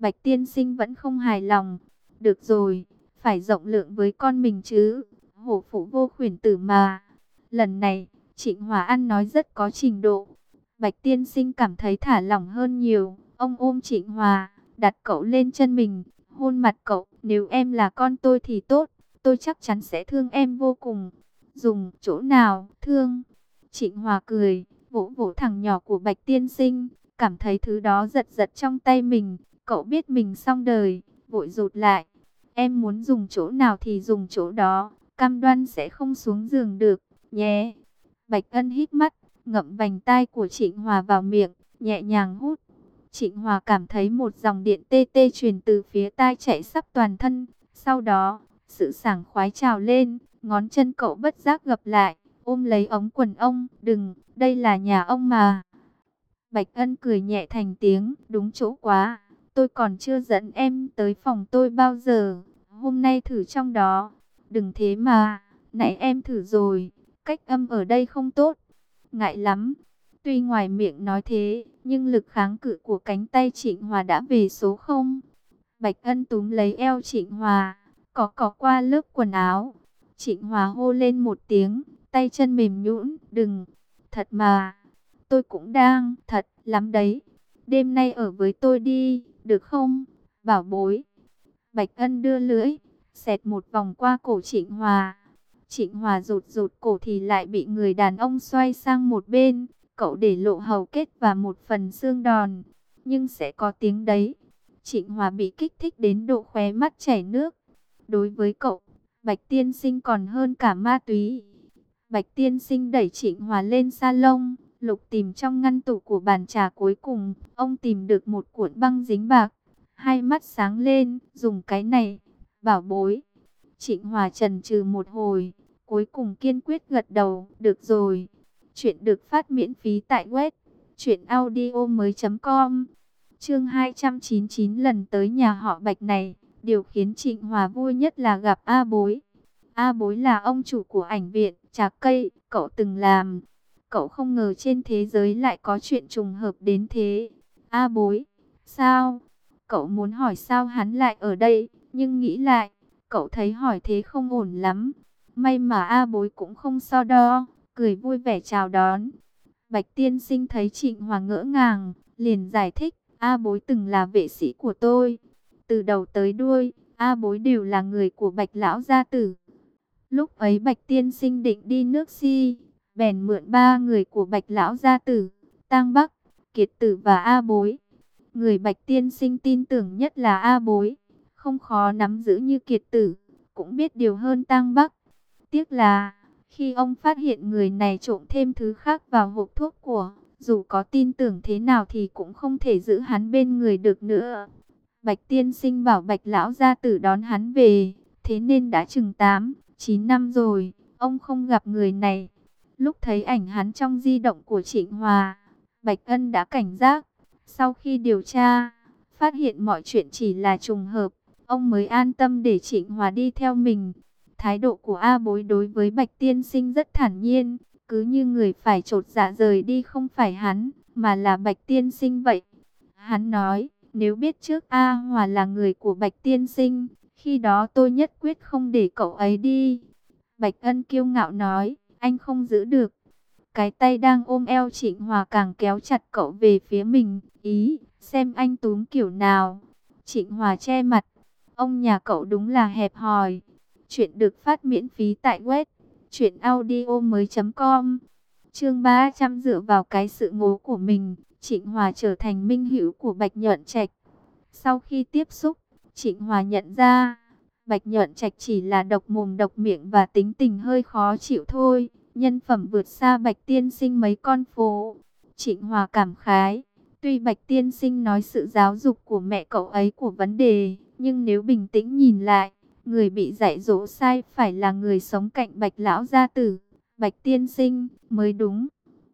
Bạch tiên sinh vẫn không hài lòng. Được rồi, phải rộng lượng với con mình chứ. Hổ phụ vô khuyển tử mà. Lần này, Trịnh Hòa ăn nói rất có trình độ. Bạch tiên sinh cảm thấy thả lỏng hơn nhiều. Ông ôm Trịnh Hòa, đặt cậu lên chân mình, hôn mặt cậu. Nếu em là con tôi thì tốt, tôi chắc chắn sẽ thương em vô cùng. Dùng chỗ nào thương? Trịnh Hòa cười, vỗ vỗ thằng nhỏ của Bạch tiên sinh, cảm thấy thứ đó giật giật trong tay mình. Cậu biết mình xong đời, vội rụt lại. Em muốn dùng chỗ nào thì dùng chỗ đó, cam đoan sẽ không xuống giường được, nhé. Bạch Ân hít mắt, ngậm vành tai của Trịnh Hòa vào miệng, nhẹ nhàng hút. Trịnh Hòa cảm thấy một dòng điện tê tê truyền từ phía tai chạy sắp toàn thân. Sau đó, sự sảng khoái trào lên, ngón chân cậu bất giác gập lại, ôm lấy ống quần ông. Đừng, đây là nhà ông mà. Bạch Ân cười nhẹ thành tiếng, đúng chỗ quá. Tôi còn chưa dẫn em tới phòng tôi bao giờ. Hôm nay thử trong đó. Đừng thế mà, nãy em thử rồi. Cách âm ở đây không tốt. Ngại lắm. Tuy ngoài miệng nói thế, nhưng lực kháng cự của cánh tay Trịnh Hòa đã về số không. Bạch Ân túm lấy eo Trịnh Hòa, có cỏ qua lớp quần áo. Trịnh Hòa hô lên một tiếng, tay chân mềm nhũn. Đừng, thật mà. Tôi cũng đang, thật lắm đấy. Đêm nay ở với tôi đi, được không, bảo bối? Bạch Ân đưa lưỡi, xẹt một vòng qua cổ Trịnh Hòa. Trịnh Hòa rụt rụt cổ thì lại bị người đàn ông xoay sang một bên. Cậu để lộ hầu kết và một phần xương đòn. Nhưng sẽ có tiếng đấy. Trịnh Hòa bị kích thích đến độ khóe mắt chảy nước. Đối với cậu, Bạch tiên sinh còn hơn cả ma túy. Bạch tiên sinh đẩy Trịnh Hòa lên salon, lục tìm trong ngăn tủ của bàn trà. Cuối cùng, ông tìm được một cuộn băng dính bạc. Hai mắt sáng lên, dùng cái này, bảo bối. Trịnh Hòa chần chừ một hồi, cuối cùng kiên quyết gật đầu. Được rồi. Chuyện được phát miễn phí tại web truyện audio mới chấm com. Chương hai trăm chín mươi chín lần tới nhà họ Bạch này, điều khiến Trịnh Hòa vui nhất là gặp A Bối. A Bối là ông chủ của ảnh viện Trà Cây, cậu từng làm. Cậu không ngờ trên thế giới lại có chuyện trùng hợp đến thế. A Bối, sao? Cậu muốn hỏi sao hắn lại ở đây, nhưng nghĩ lại, cậu thấy hỏi thế không ổn lắm. May mà A Bối cũng không so đo, cười vui vẻ chào đón. Bạch tiên sinh thấy Trịnh Hòa ngỡ ngàng, liền giải thích, A Bối từng là vệ sĩ của tôi. Từ đầu tới đuôi, A Bối đều là người của Bạch lão gia tử. Lúc ấy Bạch tiên sinh định đi nước Si, bèn mượn ba người của Bạch lão gia tử, Tang Bắc, Kiệt Tử và A Bối. Người Bạch tiên sinh tin tưởng nhất là A Bối, không khó nắm giữ như Kiệt Tử, cũng biết điều hơn Tang Bắc. Tiếc là, khi ông phát hiện người này trộn thêm thứ khác vào hộp thuốc của, dù có tin tưởng thế nào thì cũng không thể giữ hắn bên người được nữa. Bạch tiên sinh bảo Bạch lão gia tử đón hắn về, thế nên đã chừng tám, chín năm rồi, ông không gặp người này. Lúc thấy ảnh hắn trong di động của Trịnh Hòa, Bạch Ân đã cảnh giác. Sau khi điều tra, phát hiện mọi chuyện chỉ là trùng hợp, ông mới an tâm để Trịnh Hòa đi theo mình. Thái độ của A Bối đối với Bạch tiên sinh rất thản nhiên, cứ như người phải chột dạ rời đi không phải hắn, mà là Bạch tiên sinh vậy. Hắn nói, nếu biết trước A Hòa là người của Bạch tiên sinh, khi đó tôi nhất quyết không để cậu ấy đi. Bạch Ân kiêu ngạo nói, anh không giữ được. Cái tay đang ôm eo Trịnh Hòa càng kéo chặt cậu về phía mình, ý, xem anh túm kiểu nào. Trịnh Hòa che mặt, ông nhà cậu đúng là hẹp hòi. Chuyện được phát miễn phí tại web truyện audio mới chấm com. Chương ba trăm dựa vào cái sự ngố của mình, Trịnh Hòa trở thành minh hữu của Bạch Nhợn Trạch. Sau khi tiếp xúc, Trịnh Hòa nhận ra, Bạch Nhợn Trạch chỉ là độc mồm độc miệng và tính tình hơi khó chịu thôi. Nhân phẩm vượt xa Bạch tiên sinh mấy con phố. Trịnh Hòa cảm khái, tuy Bạch tiên sinh nói sự giáo dục của mẹ cậu ấy của vấn đề, nhưng nếu bình tĩnh nhìn lại, người bị dạy dỗ sai phải là người sống cạnh Bạch lão gia tử, Bạch tiên sinh mới đúng.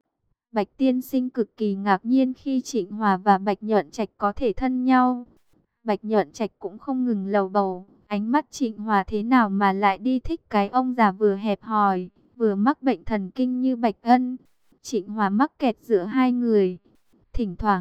Bạch tiên sinh cực kỳ ngạc nhiên khi Trịnh Hòa và Bạch Nhợn Trạch có thể thân nhau. Bạch Nhợn Trạch cũng không ngừng lầu bầu, ánh mắt Trịnh Hòa thế nào mà lại đi thích cái ông già vừa hẹp hòi, vừa mắc bệnh thần kinh như Bạch Ân. Trịnh Hòa mắc kẹt giữa hai người. Thỉnh thoảng,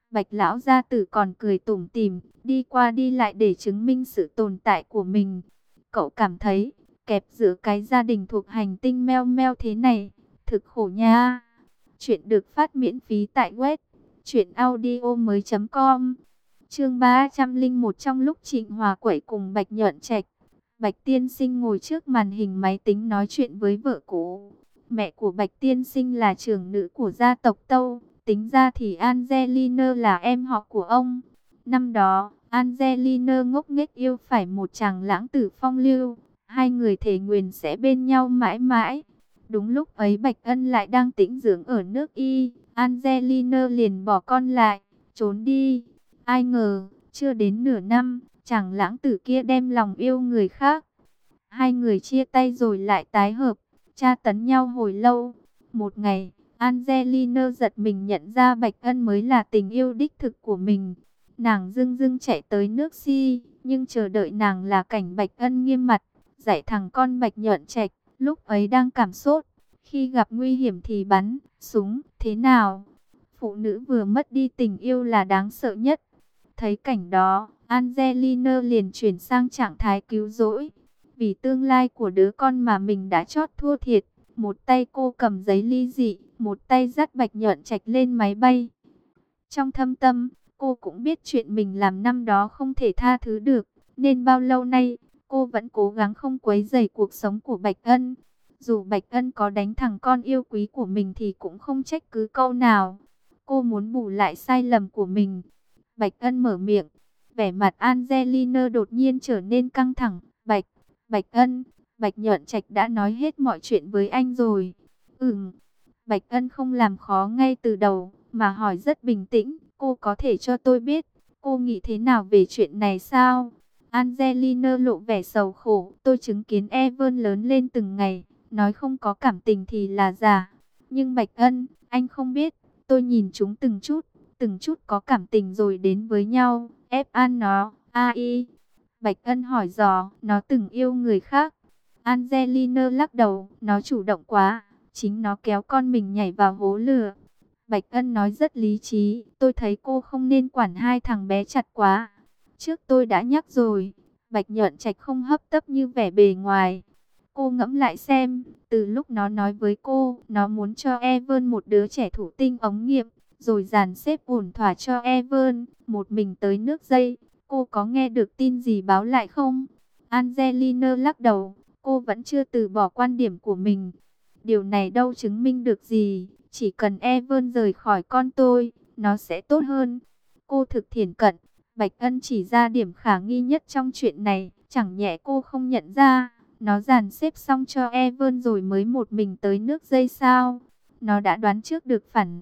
Bạch lão gia tử còn cười tủm tỉm, đi qua đi lại để chứng minh sự tồn tại của mình. Cậu cảm thấy, kẹp giữa cái gia đình thuộc hành tinh meo meo thế này, thực khổ nha. Chuyện được phát miễn phí tại web truyện audio mới chấm com. Chương ba trăm lẻ một. Trong lúc Trịnh Hòa quẩy cùng Bạch Nhợn Trạch, Bạch Tiên Sinh ngồi trước màn hình máy tính nói chuyện với vợ cũ. Mẹ của Bạch Tiên Sinh là trưởng nữ của gia tộc Tâu, tính ra thì Angelina là em họ của ông. Năm đó, Angelina ngốc nghếch yêu phải một chàng lãng tử phong lưu, hai người thề nguyền sẽ bên nhau mãi mãi. Đúng lúc ấy Bạch Ân lại đang tĩnh dưỡng ở nước Y, Angelina liền bỏ con lại, trốn đi. Ai ngờ, chưa đến nửa năm, chàng lãng tử kia đem lòng yêu người khác. Hai người chia tay rồi lại tái hợp, tra tấn nhau hồi lâu. Một ngày, Angelina giật mình nhận ra Bạch Ân mới là tình yêu đích thực của mình. Nàng dưng dưng chạy tới nước Si, nhưng chờ đợi nàng là cảnh Bạch Ân nghiêm mặt, dạy thằng con Bạch Nhợn Trạch, lúc ấy đang cảm sốt. Khi gặp nguy hiểm thì bắn, súng, thế nào? Phụ nữ vừa mất đi tình yêu là đáng sợ nhất. Thấy cảnh đó, Angelina liền chuyển sang trạng thái cứu rỗi. Vì tương lai của đứa con mà mình đã chót thua thiệt, một tay cô cầm giấy ly dị, một tay dắt Bạch Nhợn Trạch lên máy bay. Trong thâm tâm, cô cũng biết chuyện mình làm năm đó không thể tha thứ được, nên bao lâu nay, cô vẫn cố gắng không quấy rầy cuộc sống của Bạch Ân. Dù Bạch Ân có đánh thằng con yêu quý của mình thì cũng không trách cứ câu nào. Cô muốn bù lại sai lầm của mình. Bạch Ân mở miệng, vẻ mặt Angelina đột nhiên trở nên căng thẳng. Bạch, Bạch Ân, Bạch Nhợn Trạch đã nói hết mọi chuyện với anh rồi. Ừm, Bạch Ân không làm khó ngay từ đầu, mà hỏi rất bình tĩnh. Cô có thể cho tôi biết, cô nghĩ thế nào về chuyện này sao? Angelina lộ vẻ sầu khổ. Tôi chứng kiến Evan lớn lên từng ngày, nói không có cảm tình thì là giả. Nhưng Bạch Ân, anh không biết, tôi nhìn chúng từng chút, từng chút có cảm tình rồi đến với nhau. Ép an nó, ai? Bạch Ân hỏi dò, nó từng yêu người khác. Angelina lắc đầu, nó chủ động quá, chính nó kéo con mình nhảy vào hố lửa. Bạch Ân nói rất lý trí, tôi thấy cô không nên quản hai thằng bé chặt quá. Trước tôi đã nhắc rồi, Bạch Nhợn Trạch không hấp tấp như vẻ bề ngoài. Cô ngẫm lại xem, từ lúc nó nói với cô, nó muốn cho Evan một đứa trẻ thủ tinh ống nghiệm, rồi dàn xếp ổn thỏa cho Evan, một mình tới nước dây. Cô có nghe được tin gì báo lại không? Angelina lắc đầu, cô vẫn chưa từ bỏ quan điểm của mình. Điều này đâu chứng minh được gì, chỉ cần Evan rời khỏi con tôi, nó sẽ tốt hơn. Cô thực thiển cận, Bạch Ân chỉ ra điểm khả nghi nhất trong chuyện này, chẳng nhẽ cô không nhận ra. Nó dàn xếp xong cho Evan rồi mới một mình tới nước dây sao? Nó đã đoán trước được phản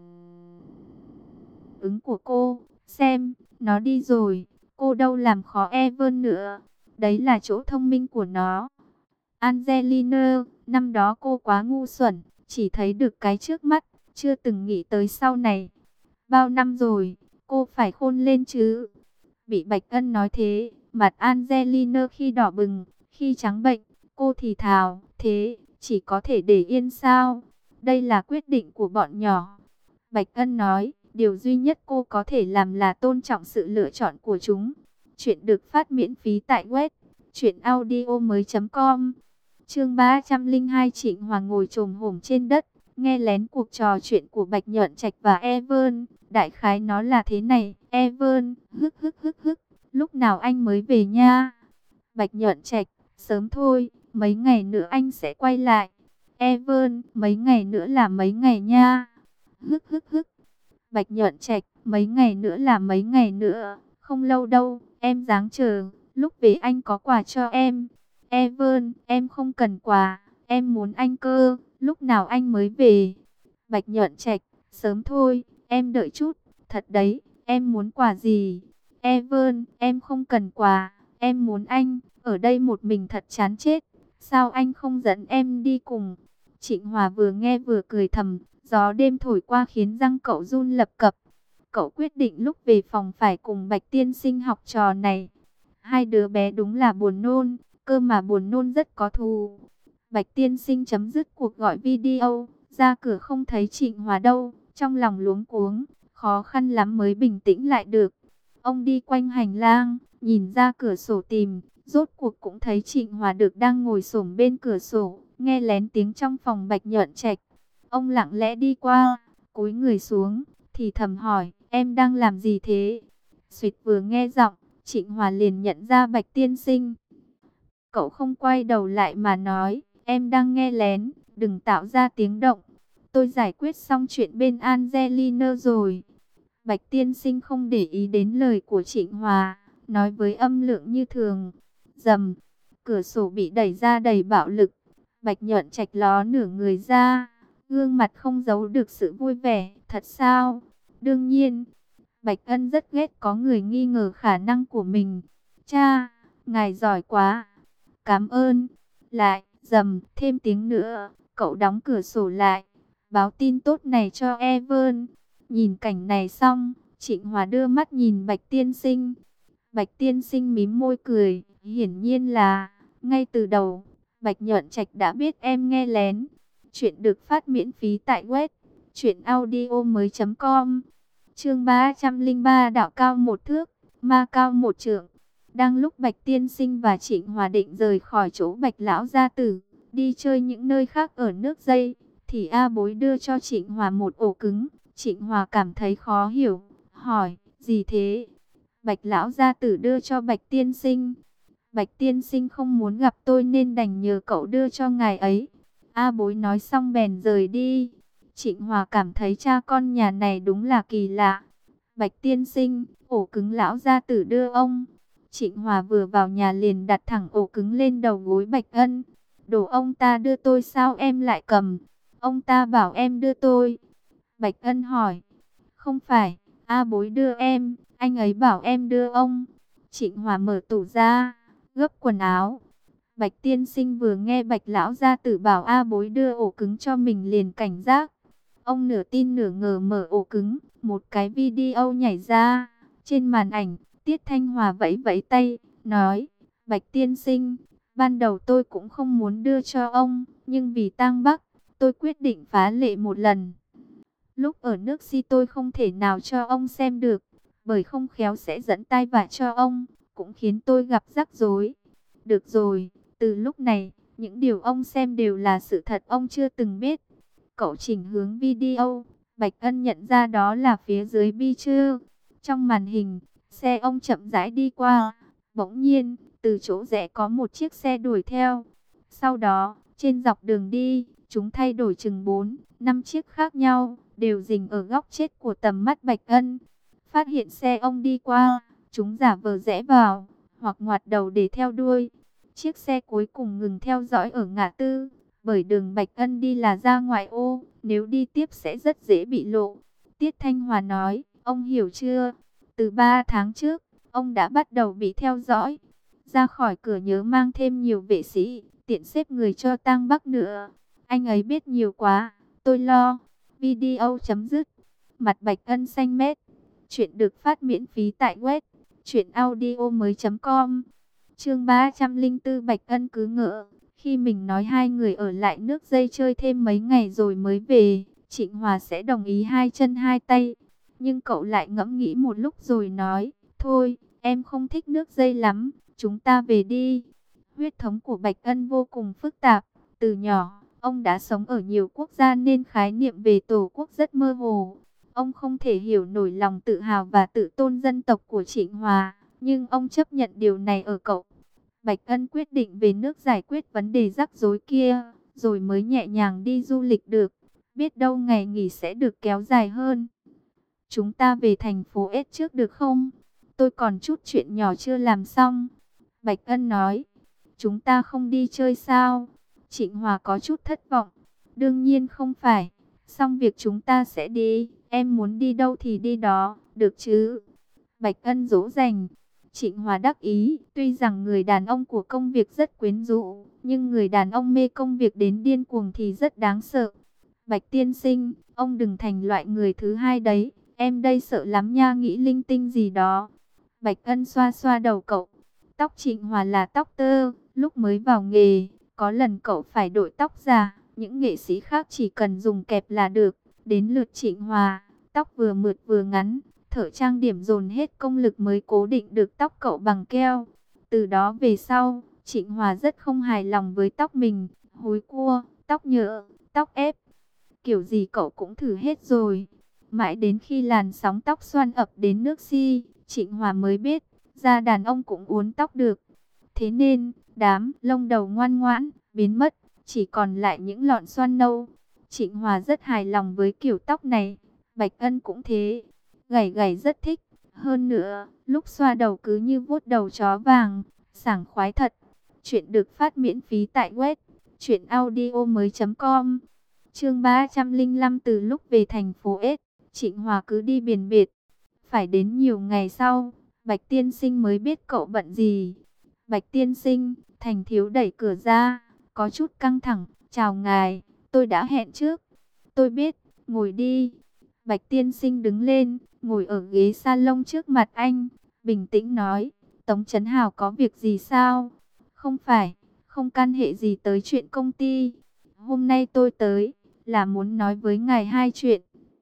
ứng của cô. Xem, nó đi rồi, cô đâu làm khó Evan nữa. Đấy là chỗ thông minh của nó. Angelina, năm đó cô quá ngu xuẩn, chỉ thấy được cái trước mắt, chưa từng nghĩ tới sau này. Bao năm rồi, cô phải khôn lên chứ. Bị Bạch Ân nói thế, mặt Angelina khi đỏ bừng, khi trắng bệnh, cô thì thào, thế, chỉ có thể để yên sao? Đây là quyết định của bọn nhỏ. Bạch Ân nói, điều duy nhất cô có thể làm là tôn trọng sự lựa chọn của chúng. Chuyện được phát miễn phí tại web truyện audio mới chấm com. Chương ba trăm lẻ hai. Trịnh Hoàng ngồi chồm hổm trên đất, nghe lén cuộc trò chuyện của Bạch Nhợn Trạch và Evan. Đại khái nó là thế này, Evan, hức hức hức hức, lúc nào anh mới về nha? Bạch Nhợn Trạch, sớm thôi, mấy ngày nữa anh sẽ quay lại. Evan, mấy ngày nữa là mấy ngày nha? Hức hức hức. Bạch Nhợn Trạch, mấy ngày nữa là mấy ngày nữa, không lâu đâu, em ráng chờ, lúc về anh có quà cho em. Evan, em không cần quà, em muốn anh cơ, lúc nào anh mới về? Bạch Nhợn Trạch, sớm thôi, em đợi chút, thật đấy, em muốn quà gì? Evan, em không cần quà, em muốn anh, ở đây một mình thật chán chết, sao anh không dẫn em đi cùng? Trịnh Hòa vừa nghe vừa cười thầm, gió đêm thổi qua khiến răng cậu run lập cập. Cậu quyết định lúc về phòng phải cùng Bạch Tiên Sinh học trò này. Hai đứa bé đúng là buồn nôn, cơ mà buồn nôn rất có thù. Bạch Tiên Sinh chấm dứt cuộc gọi video, ra cửa không thấy Trịnh Hòa đâu, trong lòng luống cuống, khó khăn lắm mới bình tĩnh lại được. Ông đi quanh hành lang, nhìn ra cửa sổ tìm, rốt cuộc cũng thấy Trịnh Hòa Được đang ngồi xổm bên cửa sổ, nghe lén tiếng trong phòng Bạch Nhợn Trạch. Ông lặng lẽ đi qua, cúi người xuống, thì thầm hỏi, em đang làm gì thế? Xuỵt vừa nghe giọng, Trịnh Hòa liền nhận ra Bạch tiên sinh. Cậu không quay đầu lại mà nói, em đang nghe lén, đừng tạo ra tiếng động. Tôi giải quyết xong chuyện bên Angelina rồi. Bạch tiên sinh không để ý đến lời của Trịnh Hòa, nói với âm lượng như thường. Rầm, cửa sổ bị đẩy ra đầy bạo lực. Bạch Nhợn Trạch ló nửa người ra, gương mặt không giấu được sự vui vẻ. Thật sao? Đương nhiên. Bạch Ân rất ghét có người nghi ngờ khả năng của mình. Cha, ngài giỏi quá. Cảm ơn. Lại, rầm, thêm tiếng nữa. Cậu đóng cửa sổ lại, báo tin tốt này cho Evan. Nhìn cảnh này xong, Trịnh Hòa đưa mắt nhìn Bạch tiên sinh. Bạch tiên sinh mím môi cười, hiển nhiên là ngay từ đầu Bạch Nhợn Trạch đã biết em nghe lén. Chuyện được phát miễn phí tại web truyện audio mới chấm com. Chương ba trăm lẻ ba, đạo cao một thước, ma cao một trượng. Đang lúc Bạch tiên sinh và Trịnh Hòa định rời khỏi chỗ Bạch lão gia tử, đi chơi những nơi khác ở nước Dây, thì A Bối đưa cho Trịnh Hòa một ổ cứng. Trịnh Hòa cảm thấy khó hiểu, hỏi, gì thế? Bạch lão gia tử đưa cho Bạch tiên sinh. Bạch tiên sinh không muốn gặp tôi nên đành nhờ cậu đưa cho ngài ấy. A Bối nói xong bèn rời đi. Trịnh Hòa cảm thấy cha con nhà này đúng là kỳ lạ. Bạch tiên sinh, ổ cứng lão gia tử đưa ông. Trịnh Hòa vừa vào nhà liền đặt thẳng ổ cứng lên đầu gối Bạch Ân. Đồ ông ta đưa tôi sao em lại cầm? Ông ta bảo em đưa tôi. Bạch Ân hỏi. Không phải, A Bối đưa em, anh ấy bảo em đưa ông. Trịnh Hòa mở tủ ra, gấp quần áo. Bạch tiên sinh vừa nghe Bạch lão gia tử bảo A Bối đưa ổ cứng cho mình liền cảnh giác. Ông nửa tin nửa ngờ mở ổ cứng, một cái video nhảy ra. Trên màn ảnh, Tiết Thanh Hòa vẫy vẫy tay, nói, Bạch tiên sinh, ban đầu tôi cũng không muốn đưa cho ông, nhưng vì tang Bắc, tôi quyết định phá lệ một lần. Lúc ở nước Si tôi không thể nào cho ông xem được, bởi không khéo sẽ dẫn tai vạ cho ông, cũng khiến tôi gặp rắc rối. Được rồi, từ lúc này, những điều ông xem đều là sự thật ông chưa từng biết. Cậu chỉnh hướng video, Bạch Ân nhận ra đó là phía dưới bi chưa. Trong màn hình, xe ông chậm rãi đi qua, bỗng nhiên, từ chỗ rẽ có một chiếc xe đuổi theo. Sau đó, trên dọc đường đi, chúng thay đổi chừng bốn, năm chiếc khác nhau, đều dừng ở góc chết của tầm mắt Bạch Ân. Phát hiện xe ông đi qua, chúng giả vờ rẽ vào, hoặc ngoặt đầu để theo đuôi. Chiếc xe cuối cùng ngừng theo dõi ở ngã tư, bởi đường Bạch Ân đi là ra ngoại ô, nếu đi tiếp sẽ rất dễ bị lộ. Tiết Thanh Hòa nói, ông hiểu chưa? Từ ba tháng trước, ông đã bắt đầu bị theo dõi. Ra khỏi cửa nhớ mang thêm nhiều vệ sĩ, tiện xếp người cho tang Bắc nữa. Anh ấy biết nhiều quá, tôi lo. Video chấm dứt. Mặt Bạch Ân xanh mét. Chuyện được phát miễn phí tại web truyện audio mới chấm com. Chương ba trăm lẻ bốn, Bạch Ân cứ ngỡ khi mình nói hai người ở lại nước Dây chơi thêm mấy ngày rồi mới về, Trịnh Hòa sẽ đồng ý hai chân hai tay. Nhưng cậu lại ngẫm nghĩ một lúc rồi nói, thôi, em không thích nước Dây lắm, chúng ta về đi. Huyết thống của Bạch Ân vô cùng phức tạp, từ nhỏ, ông đã sống ở nhiều quốc gia nên khái niệm về tổ quốc rất mơ hồ. Ông không thể hiểu nổi lòng tự hào và tự tôn dân tộc của Trịnh Hòa, nhưng ông chấp nhận điều này ở cậu. Bạch Ân quyết định về nước giải quyết vấn đề rắc rối kia, rồi mới nhẹ nhàng đi du lịch được. Biết đâu ngày nghỉ sẽ được kéo dài hơn. Chúng ta về thành phố S trước được không? Tôi còn chút chuyện nhỏ chưa làm xong. Bạch Ân nói, chúng ta không đi chơi sao? Trịnh Hòa có chút thất vọng. Đương nhiên không phải, xong việc chúng ta sẽ đi. Em muốn đi đâu thì đi đó, được chứ? Bạch Ân dỗ dành. Trịnh Hòa đắc ý, tuy rằng người đàn ông của công việc rất quyến rũ, nhưng người đàn ông mê công việc đến điên cuồng thì rất đáng sợ. Bạch tiên sinh, ông đừng thành loại người thứ hai đấy, em đây sợ lắm nha, nghĩ linh tinh gì đó. Bạch Ân xoa xoa đầu cậu. Tóc Trịnh Hòa là tóc tơ, lúc mới vào nghề, có lần cậu phải đội tóc giả, những nghệ sĩ khác chỉ cần dùng kẹp là được, đến lượt Trịnh Hòa. tóc vừa mượt vừa ngắn, thợ trang điểm dồn hết công lực mới cố định được tóc cậu bằng keo. Từ đó về sau, Trịnh Hòa rất không hài lòng với tóc mình, húi cua, tóc nhựa, tóc ép. Kiểu gì cậu cũng thử hết rồi. Mãi đến khi làn sóng tóc xoăn ập đến nước Si, Trịnh Hòa mới biết, da đàn ông cũng uốn tóc được. Thế nên, đám lông đầu ngoan ngoãn, biến mất, chỉ còn lại những lọn xoăn nâu. Trịnh Hòa rất hài lòng với kiểu tóc này, Bạch Ân cũng thế. Gảy gảy rất thích. Hơn nữa, lúc xoa đầu cứ như vuốt đầu chó vàng, sảng khoái thật. Chuyện được phát miễn phí tại web truyện audio mới chấm com. Chương ba trăm lẻ năm từ lúc về thành phố S, Trịnh Hòa cứ đi biển biệt. Phải đến nhiều ngày sau, Bạch Tiên Sinh mới biết cậu bận gì. Bạch Tiên Sinh, Thành Thiếu đẩy cửa ra, có chút căng thẳng. Chào ngài, tôi đã hẹn trước. Tôi biết, ngồi đi. Bạch Tiên Sinh đứng lên, ngồi ở ghế salon trước mặt anh, bình tĩnh nói, Tống Chấn Hào có việc gì sao? Không phải, không can hệ gì tới chuyện công ty. Hôm nay tôi tới, là muốn nói với ngài hai chuyện.